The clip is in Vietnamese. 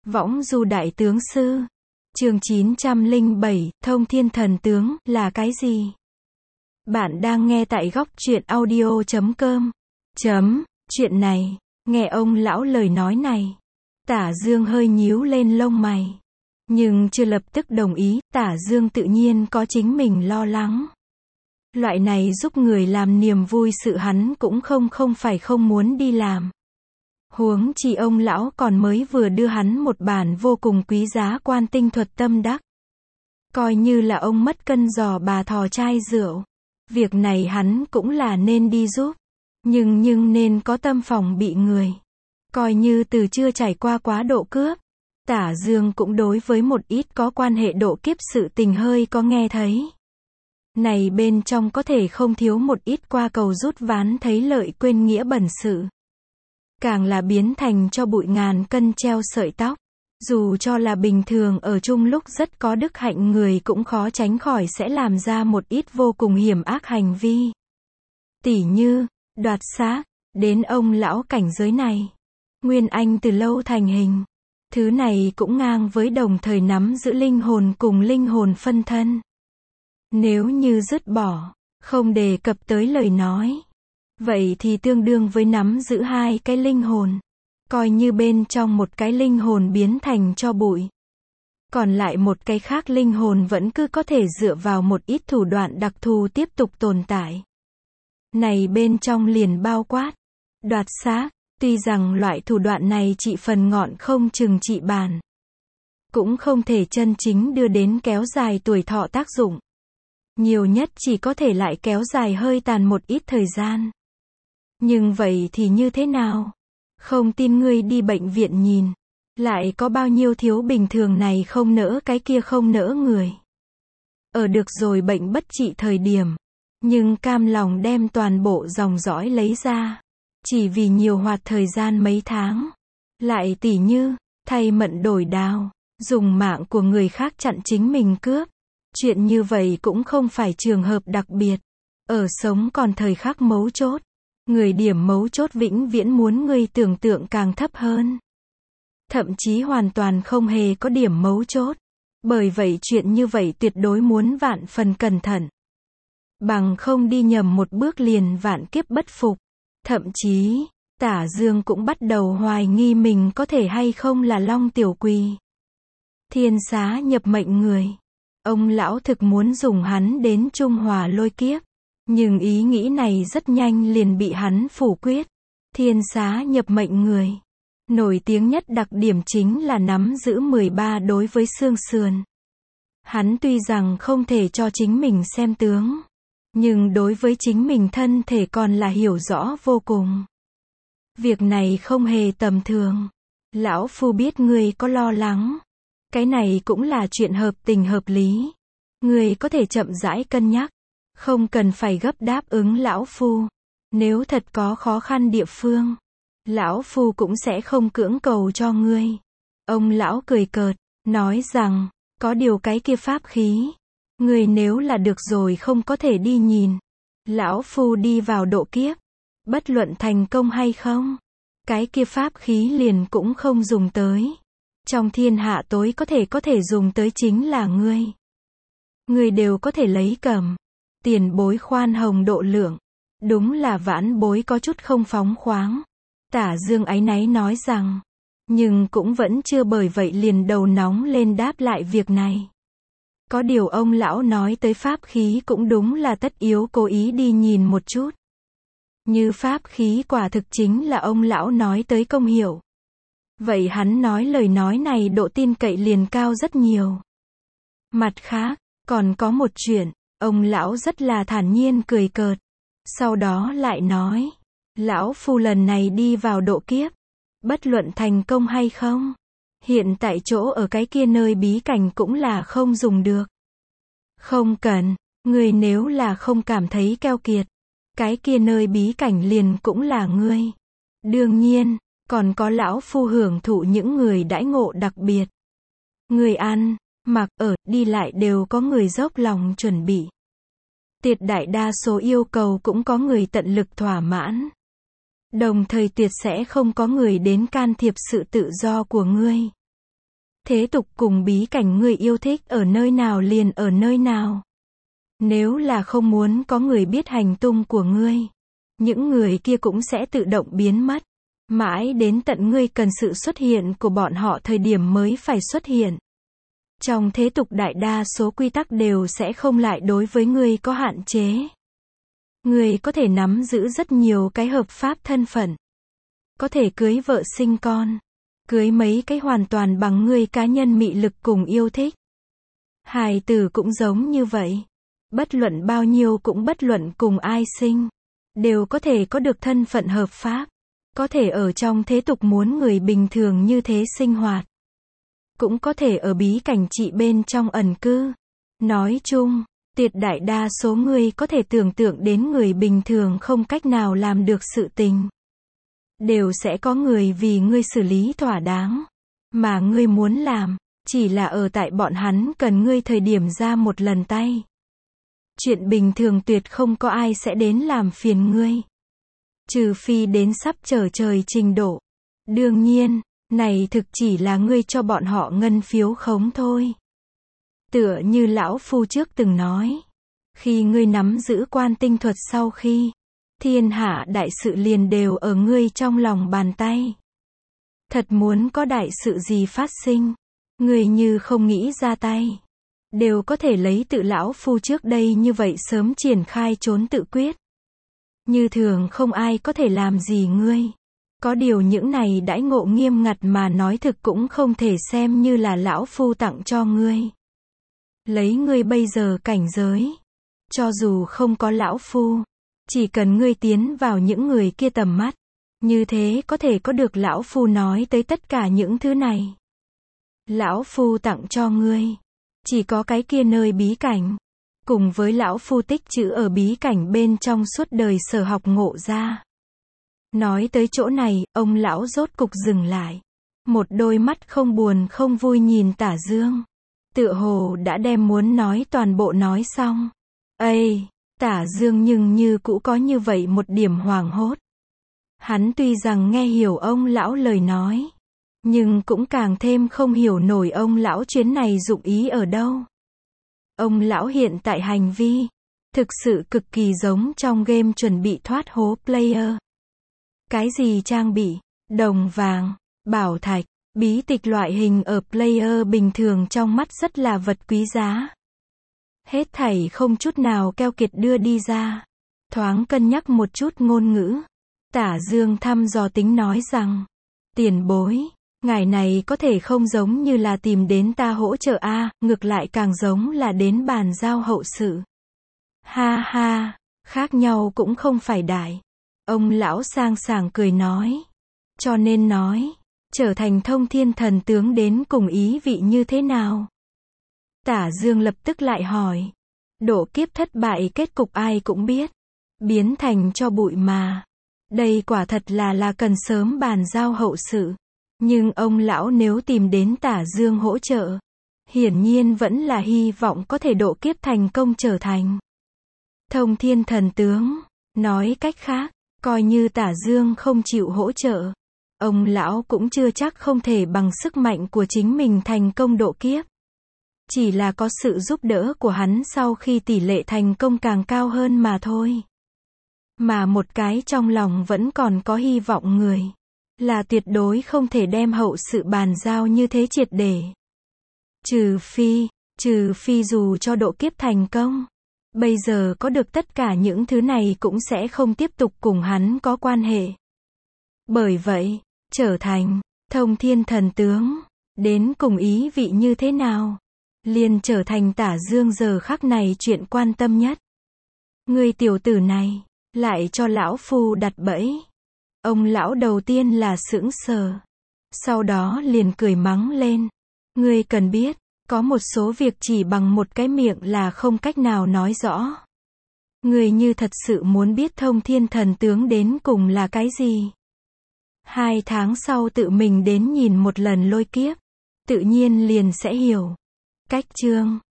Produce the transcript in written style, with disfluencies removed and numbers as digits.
Võng du đại tướng sư. Chương 907, Thông thiên thần tướng, là cái gì? Bạn đang nghe tại góc truyện audio.com. Chuyện này, nghe ông lão lời nói này. Tả Dương hơi nhíu lên lông mày. Nhưng chưa lập tức đồng ý, Tả Dương tự nhiên có chính mình lo lắng. Loại này giúp người làm niềm vui sự hắn cũng không phải không muốn đi làm. Huống chi ông lão còn mới vừa đưa hắn một bản vô cùng quý giá quan tinh thuật tâm đắc. Coi như là ông mất cân giò bà thò chai rượu. Việc này hắn cũng là nên đi giúp. Nhưng nên có tâm phòng bị người. Coi như từ chưa trải qua quá độ cướp. Tả Dương cũng đối với một ít có quan hệ độ kiếp sự tình hơi có nghe thấy. Này bên trong có thể không thiếu một ít qua cầu rút ván thấy lợi quên nghĩa bẩn sự. Càng là biến thành cho bụi ngàn cân treo sợi tóc. Dù cho là bình thường ở chung lúc rất có đức hạnh người cũng khó tránh khỏi sẽ làm ra một ít vô cùng hiểm ác hành vi. Tỉ như, đoạt xác, đến ông lão cảnh giới này. Nguyên anh từ lâu thành hình. Thứ này cũng ngang với đồng thời nắm giữ linh hồn cùng linh hồn phân thân. Nếu như dứt bỏ, không đề cập tới lời nói. Vậy thì tương đương với nắm giữ hai cái linh hồn. Coi như bên trong một cái linh hồn biến thành tro bụi. Còn lại một cái khác linh hồn vẫn cứ có thể dựa vào một ít thủ đoạn đặc thù tiếp tục tồn tại. Này bên trong liền bao quát. Đoạt xác, tuy rằng loại thủ đoạn này trị phần ngọn không chừng trị bàn. Cũng không thể chân chính đưa đến kéo dài tuổi thọ tác dụng. Nhiều nhất chỉ có thể lại kéo dài hơi tàn một ít thời gian. Nhưng vậy thì như thế nào? Không tin ngươi đi bệnh viện nhìn. Lại có bao nhiêu thiếu bình thường này không nỡ cái kia không nỡ người. Ở được rồi bệnh bất trị thời điểm. Nhưng cam lòng đem toàn bộ dòng dõi lấy ra. Chỉ vì nhiều hoạt thời gian mấy tháng. Lại tỉ như, thay mận đổi đao. Dùng mạng của người khác chặn chính mình cướp. Chuyện như vậy cũng không phải trường hợp đặc biệt. Ở sống còn thời khắc mấu chốt. Người điểm mấu chốt vĩnh viễn muốn ngươi tưởng tượng càng thấp hơn. Thậm chí hoàn toàn không hề có điểm mấu chốt. Bởi vậy chuyện như vậy tuyệt đối muốn vạn phần cẩn thận. Bằng không đi nhầm một bước liền vạn kiếp bất phục. Thậm chí, Tả Dương cũng bắt đầu hoài nghi mình có thể hay không là Long Tiểu Quỳ. Thiên xá nhập mệnh người. Ông lão thực muốn dùng hắn đến Trung Hòa lôi kiếp. Nhưng ý nghĩ này rất nhanh liền bị hắn phủ quyết. Thiên xá nhập mệnh người. Nổi tiếng nhất đặc điểm chính là nắm giữ 13 đối với xương sườn. Hắn tuy rằng không thể cho chính mình xem tướng. Nhưng đối với chính mình thân thể còn là hiểu rõ vô cùng. Việc này không hề tầm thường. Lão Phu biết ngươi có lo lắng. Cái này cũng là chuyện hợp tình hợp lý. Ngươi có thể chậm rãi cân nhắc. Không cần phải gấp đáp ứng Lão Phu. Nếu thật có khó khăn địa phương, Lão Phu cũng sẽ không cưỡng cầu cho ngươi. Ông lão cười cợt, nói rằng, có điều cái kia pháp khí. Ngươi nếu là được rồi không có thể đi nhìn. Lão Phu đi vào độ kiếp. Bất luận thành công hay không. Cái kia pháp khí liền cũng không dùng tới. Trong thiên hạ tối có thể dùng tới chính là ngươi. Ngươi đều có thể lấy cầm. Tiền bối khoan hồng độ lượng. Đúng là vãn bối có chút không phóng khoáng. Tả Dương áy náy nói rằng. Nhưng cũng vẫn chưa bởi vậy liền đầu nóng lên đáp lại việc này. Có điều ông lão nói tới pháp khí cũng đúng là tất yếu cố ý đi nhìn một chút. Như pháp khí quả thực chính là ông lão nói tới công hiệu. Vậy hắn nói lời nói này độ tin cậy liền cao rất nhiều. Mặt khác, còn có một chuyện. Ông lão rất là thản nhiên cười cợt. Sau đó lại nói. Lão Phu lần này đi vào độ kiếp. Bất luận thành công hay không. Hiện tại chỗ ở cái kia nơi bí cảnh cũng là không dùng được. Không cần. Người nếu là không cảm thấy keo kiệt. Cái kia nơi bí cảnh liền cũng là ngươi. Đương nhiên, còn có Lão Phu hưởng thụ những người đãi ngộ đặc biệt. Người ăn, mặc, ở, đi lại đều có người dốc lòng chuẩn bị. Tuyệt đại đa số yêu cầu cũng có người tận lực thỏa mãn. Đồng thời tuyệt sẽ không có người đến can thiệp sự tự do của ngươi. Thế tục cùng bí cảnh ngươi yêu thích ở nơi nào liền ở nơi nào. Nếu là không muốn có người biết hành tung của ngươi, những người kia cũng sẽ tự động biến mất. Mãi đến tận ngươi cần sự xuất hiện của bọn họ thời điểm mới phải xuất hiện. Trong thế tục đại đa số quy tắc đều sẽ không lại đối với ngươi có hạn chế. Ngươi có thể nắm giữ rất nhiều cái hợp pháp thân phận. Có thể cưới vợ sinh con. Cưới mấy cái hoàn toàn bằng ngươi cá nhân mị lực cùng yêu thích. Hài tử cũng giống như vậy. Bất luận bao nhiêu cũng bất luận cùng ai sinh. Đều có thể có được thân phận hợp pháp. Có thể ở trong thế tục muốn người bình thường như thế sinh hoạt. Cũng có thể ở bí cảnh trị bên trong ẩn cư. Nói chung, tuyệt đại đa số người có thể tưởng tượng đến người bình thường không cách nào làm được sự tình. Đều sẽ có người vì ngươi xử lý thỏa đáng. Mà ngươi muốn làm, chỉ là ở tại bọn hắn cần ngươi thời điểm ra một lần tay. Chuyện bình thường tuyệt không có ai sẽ đến làm phiền ngươi. Trừ phi đến sắp trở trời trình độ. Đương nhiên, này thực chỉ là ngươi cho bọn họ ngân phiếu khống thôi. Tựa như lão phu trước từng nói. Khi ngươi nắm giữ quan tinh thuật sau khi, thiên hạ đại sự liền đều ở ngươi trong lòng bàn tay. Thật muốn có đại sự gì phát sinh, ngươi như không nghĩ ra tay. Đều có thể lấy tự lão phu trước đây như vậy sớm triển khai trốn tự quyết. Như thường không ai có thể làm gì ngươi. Có điều những này đãi ngộ nghiêm ngặt mà nói thực cũng không thể xem như là lão phu tặng cho ngươi. Lấy ngươi bây giờ cảnh giới. Cho dù không có lão phu, chỉ cần ngươi tiến vào những người kia tầm mắt. Như thế có thể có được lão phu nói tới tất cả những thứ này. Lão phu tặng cho ngươi. Chỉ có cái kia nơi bí cảnh. Cùng với lão phu tích trữ ở bí cảnh bên trong suốt đời sở học ngộ ra. Nói tới chỗ này, ông lão rốt cục dừng lại. Một đôi mắt không buồn không vui nhìn Tả Dương. Tựa hồ đã đem muốn nói toàn bộ nói xong. Ây, Tả Dương nhưng như cũ có như vậy một điểm hoảng hốt. Hắn tuy rằng nghe hiểu ông lão lời nói, nhưng cũng càng thêm không hiểu nổi ông lão chuyến này dụng ý ở đâu. Ông lão hiện tại hành vi, thực sự cực kỳ giống trong game chuẩn bị thoát hố player. Cái gì trang bị, đồng vàng, bảo thạch, bí tịch loại hình ở player bình thường trong mắt rất là vật quý giá. Hết thảy không chút nào keo kiệt đưa đi ra. Thoáng cân nhắc một chút ngôn ngữ. Tả Dương thăm dò tính nói rằng, tiền bối, ngài này có thể không giống như là tìm đến ta hỗ trợ a, ngược lại càng giống là đến bàn giao hậu sự. Ha ha, khác nhau cũng không phải đại. Ông lão sang sảng cười nói. Cho nên nói, trở thành thông thiên thần tướng đến cùng ý vị như thế nào? Tả Dương lập tức lại hỏi. Độ kiếp thất bại kết cục ai cũng biết. Biến thành cho bụi mà. Đây quả thật là cần sớm bàn giao hậu sự. Nhưng ông lão nếu tìm đến Tả Dương hỗ trợ, hiển nhiên vẫn là hy vọng có thể độ kiếp thành công trở thành thông thiên thần tướng. Nói cách khác, coi như Tả Dương không chịu hỗ trợ, ông lão cũng chưa chắc không thể bằng sức mạnh của chính mình thành công độ kiếp. Chỉ là có sự giúp đỡ của hắn sau khi tỷ lệ thành công càng cao hơn mà thôi. Mà một cái trong lòng vẫn còn có hy vọng người, là tuyệt đối không thể đem hậu sự bàn giao như thế triệt để. Trừ phi dù cho độ kiếp thành công, bây giờ có được tất cả những thứ này cũng sẽ không tiếp tục cùng hắn có quan hệ. Bởi vậy, trở thành thông thiên thần tướng, đến cùng ý vị như thế nào, liền trở thành Tả Dương giờ khắc này chuyện quan tâm nhất. Người tiểu tử này, lại cho lão phu đặt bẫy. Ông lão đầu tiên là sững sờ, sau đó liền cười mắng lên. Ngươi cần biết, có một số việc chỉ bằng một cái miệng là không cách nào nói rõ. Ngươi như thật sự muốn biết thông thiên thần tướng đến cùng là cái gì? 2 tháng sau tự mình đến nhìn một lần lôi kiếp, tự nhiên liền sẽ hiểu. Cách chương